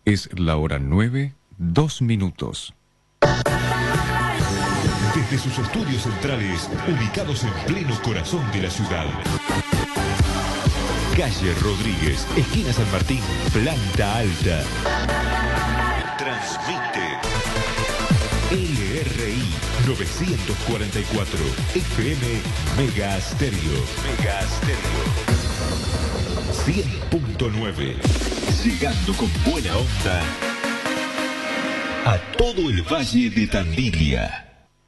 Es la hora 9, 2 minutos. Desde sus estudios centrales, ubicados en pleno corazón de la ciudad. Calle Rodríguez, esquina San Martín, planta alta. Transmite LRI 944 FM Mega Stereo. Mega Stereo 100.9. Llegando con buena onda a todo el Valle de Tandil.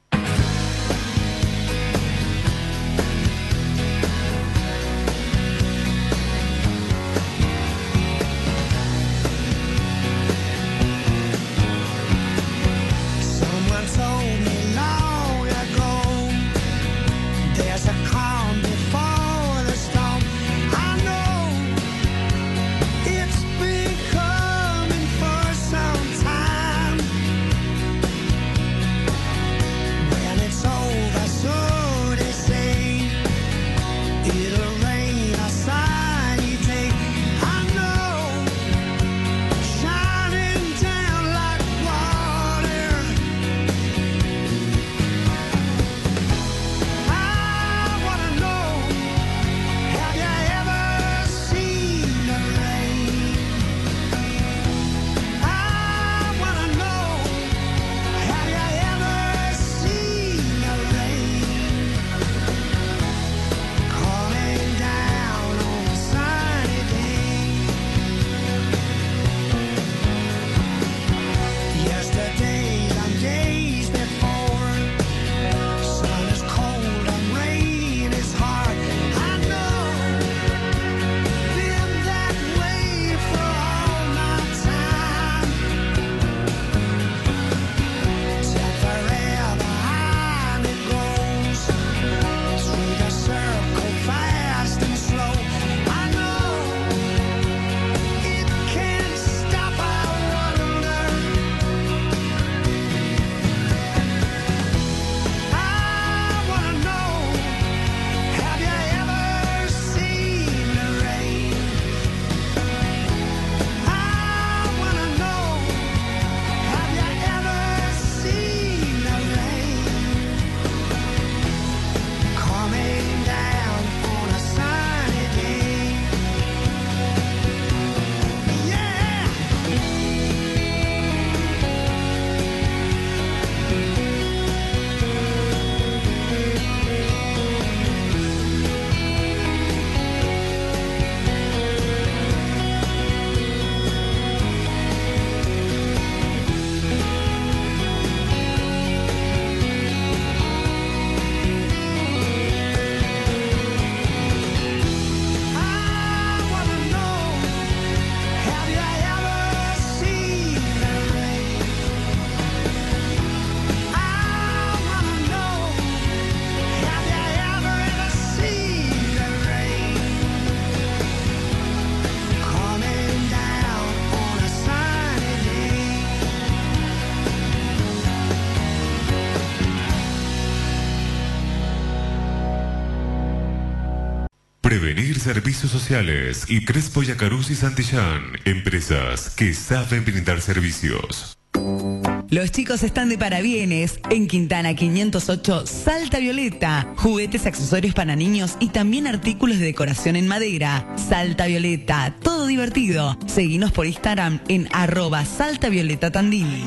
Prevenir Servicios Sociales y Crespo Yacaruz y Santillán, empresas que saben brindar servicios. Los chicos están de parabienes en Quintana 508, Salta Violeta. Juguetes, accesorios para niños y también artículos de decoración en madera. Salta Violeta, todo divertido. Seguinos por Instagram en @SaltaVioletaTandil.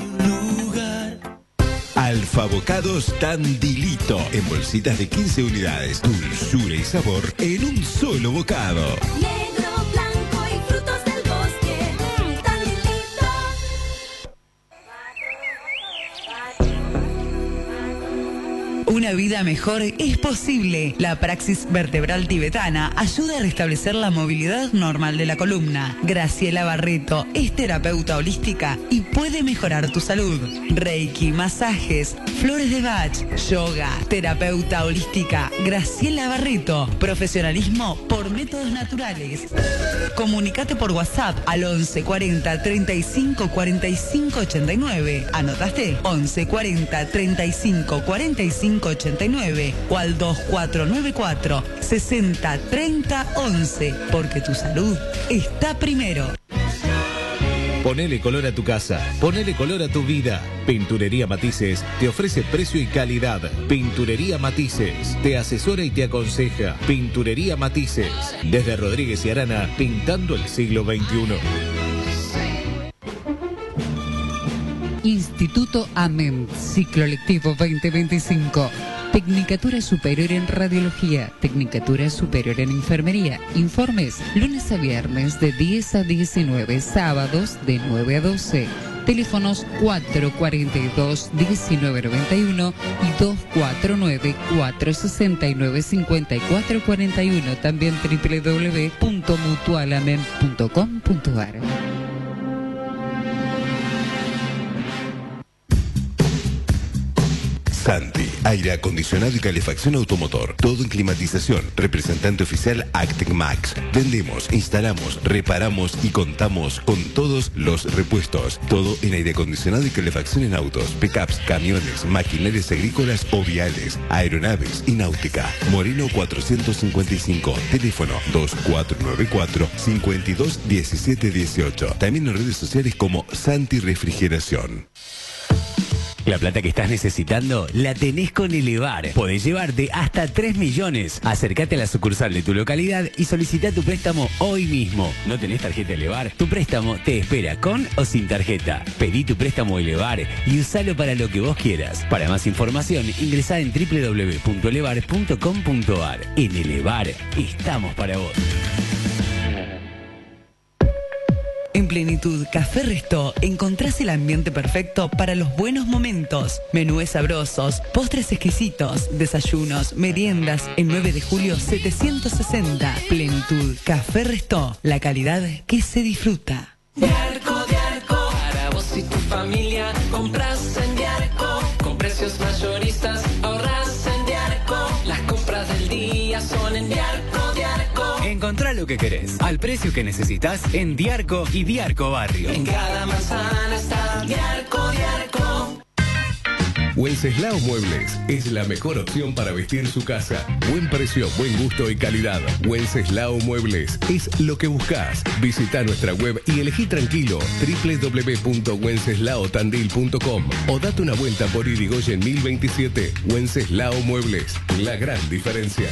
Alfabocados Tandilito, en bolsitas de 15 unidades. Dulzura y sabor en un solo bocado. Negro, blanco y frutos del bosque. Tandilito. Una vida mejor es posible. La praxis vertebral tibetana ayuda a restablecer la movilidad normal de la columna. Graciela Barreto es terapeuta holística y puede mejorar tu salud. Reiki, masajes, flores de Bach, yoga, terapeuta holística Graciela Barreto. Profesionalismo por métodos naturales. Comunicate por WhatsApp al 11 40 35 45 89. ¿Anotaste? 11 40 35 45 89 o al 2494 60 30 11, porque tu salud está primero. Ponele color a tu casa, ponele color a tu vida. Pinturería Matices te ofrece precio y calidad. Pinturería Matices te asesora y te aconseja. Pinturería Matices, desde Rodríguez y Arana, pintando el siglo XXI. Instituto AMEN, ciclo lectivo 2025. Tecnicatura superior en radiología, tecnicatura superior en enfermería. Informes lunes a viernes de 10 a 19, sábados de 9 a 12. Teléfonos 442-1991 y 249-469-5441. También www.mutualamen.com.ar. Santi, aire acondicionado y calefacción automotor. Todo en climatización. Representante oficial Actec Max. Vendemos, instalamos, reparamos y contamos con todos los repuestos. Todo en aire acondicionado y calefacción en autos, pickups, camiones, maquinarias agrícolas o viales, aeronaves y náutica. Moreno 455. Teléfono 2494-521718. También en redes sociales como Santi Refrigeración. La plata que estás necesitando la tenés con Elevar. Podés llevarte hasta 3 millones. Acércate a la sucursal de tu localidad y solicita tu préstamo hoy mismo. ¿No tenés tarjeta Elevar? Tu préstamo te espera con o sin tarjeta. Pedí tu préstamo Elevar y usalo para lo que vos quieras. Para más información, ingresá en www.elevar.com.ar. En Elevar estamos para vos. En Plenitud Café Restó encontrás el ambiente perfecto para los buenos momentos. Menúes sabrosos, postres exquisitos, desayunos, meriendas. En 9 de julio 760. Plenitud Café Restó. La calidad que se disfruta. Diarco, para vos y tu familia, compras en Diarco, con precios mayoristas, ahorras en Diarco, las compras del día son en Diarco. Encontrá lo que querés, al precio que necesitas en Diarco y Diarco Barrio. En cada manzana está Diarco. Wenceslao Muebles es la mejor opción para vestir su casa. Buen precio, buen gusto y calidad. Wenceslao Muebles es lo que buscas. Visita nuestra web y elegí tranquilo www.wenceslaotandil.com o date una vuelta por Irigoyen 1027. Wenceslao Muebles, la gran diferencia.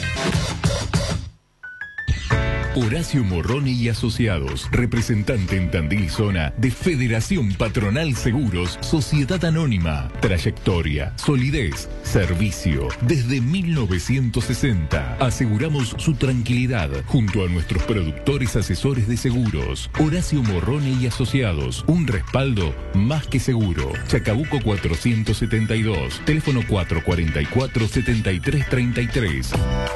Horacio Morrone y Asociados, representante en Tandil Zona de Federación Patronal Seguros, Sociedad Anónima. Trayectoria, solidez, servicio. Desde 1960 aseguramos su tranquilidad junto a nuestros productores asesores de seguros. Horacio Morrone y Asociados, un respaldo más que seguro. Chacabuco 472, teléfono 444-7333.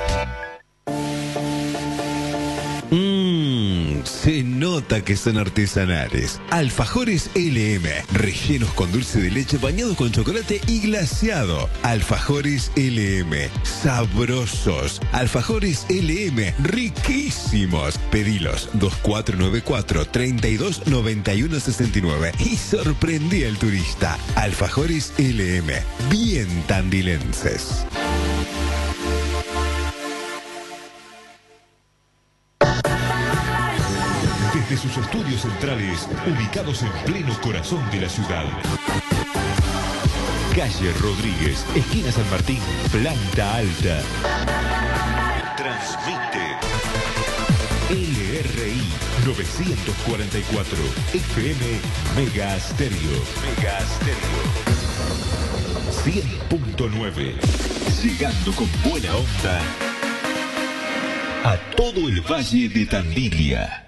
Se nota que son artesanales. Alfajores LM, rellenos con dulce de leche bañados con chocolate y glaseado. Alfajores LM, sabrosos. Alfajores LM, riquísimos. Pedilos 2494-329169 y sorprendí al turista. Alfajores LM, bien tandilenses. Desde sus estudios centrales, ubicados en pleno corazón de la ciudad. Calle Rodríguez, esquina San Martín, planta alta. Transmite LRI 944 FM Mega Stereo. Mega Stereo 100.9. Llegando con buena onda a todo el Valle de Tandilia.